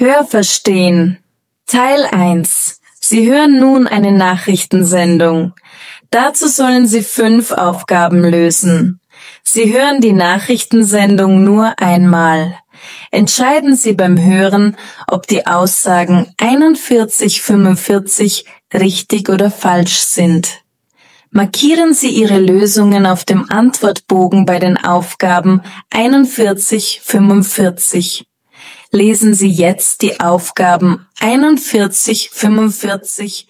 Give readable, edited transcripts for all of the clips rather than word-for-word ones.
Hörverstehen. Teil 1. Sie hören nun eine Nachrichtensendung. Dazu sollen Sie 5 Aufgaben lösen. Sie hören die Nachrichtensendung nur einmal. Entscheiden Sie beim Hören, ob die Aussagen 4145 richtig oder falsch sind. Markieren Sie Ihre Lösungen auf dem Antwortbogen bei den Aufgaben 4145. Lesen Sie jetzt die Aufgaben 4145.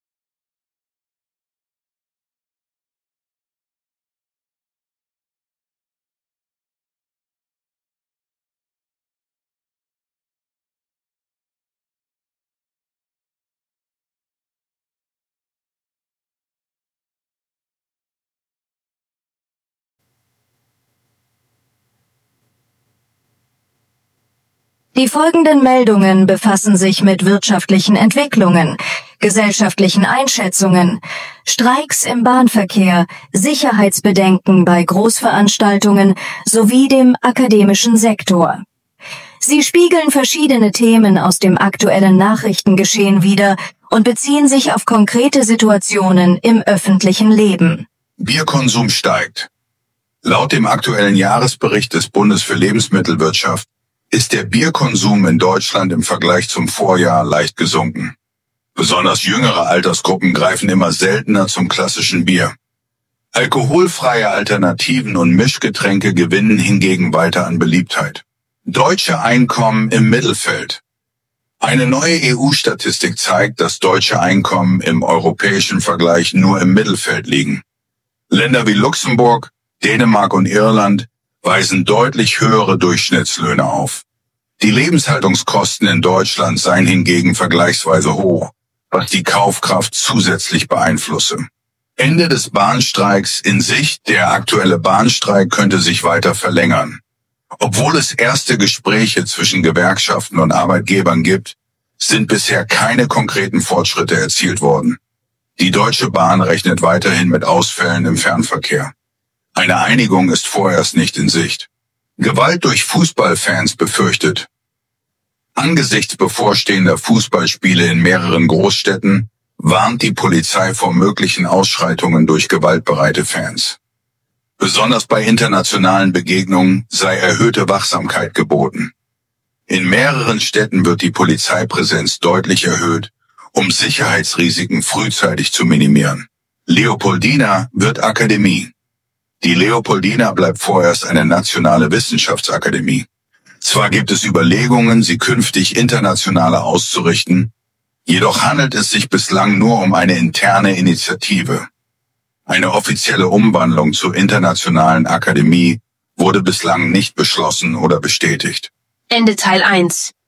Die folgenden Meldungen befassen sich mit wirtschaftlichen Entwicklungen, gesellschaftlichen Einschätzungen, Streiks im Bahnverkehr, Sicherheitsbedenken bei Großveranstaltungen sowie dem akademischen Sektor. Sie spiegeln verschiedene Themen aus dem aktuellen Nachrichtengeschehen wider und beziehen sich auf konkrete Situationen im öffentlichen Leben. Bierkonsum steigt. Laut dem aktuellen Jahresbericht des Bundes für Lebensmittelwirtschaft ist der Bierkonsum in Deutschland im Vergleich zum Vorjahr leicht gesunken. Besonders jüngere Altersgruppen greifen immer seltener zum klassischen Bier. Alkoholfreie Alternativen und Mischgetränke gewinnen hingegen weiter an Beliebtheit. Deutsche Einkommen im Mittelfeld. Eine neue EU-Statistik zeigt, dass deutsche Einkommen im europäischen Vergleich nur im Mittelfeld liegen. Länder wie Luxemburg, Dänemark und Irland weisen deutlich höhere Durchschnittslöhne auf. Die Lebenshaltungskosten in Deutschland seien hingegen vergleichsweise hoch, was die Kaufkraft zusätzlich beeinflusse. Ende des Bahnstreiks in Sicht. Der aktuelle Bahnstreik könnte sich weiter verlängern. Obwohl es erste Gespräche zwischen Gewerkschaften und Arbeitgebern gibt, sind bisher keine konkreten Fortschritte erzielt worden. Die Deutsche Bahn rechnet weiterhin mit Ausfällen im Fernverkehr. Eine Einigung ist vorerst nicht in Sicht. Gewalt durch Fußballfans befürchtet. Angesichts bevorstehender Fußballspiele in mehreren Großstädten warnt die Polizei vor möglichen Ausschreitungen durch gewaltbereite Fans. Besonders bei internationalen Begegnungen sei erhöhte Wachsamkeit geboten. In mehreren Städten wird die Polizeipräsenz deutlich erhöht, um Sicherheitsrisiken frühzeitig zu minimieren. Leopoldina wird Akademie. Die Leopoldina bleibt vorerst eine nationale Wissenschaftsakademie. Zwar gibt es Überlegungen, sie künftig internationaler auszurichten, jedoch handelt es sich bislang nur um eine interne Initiative. Eine offizielle Umwandlung zur internationalen Akademie wurde bislang nicht beschlossen oder bestätigt. Ende Teil 1.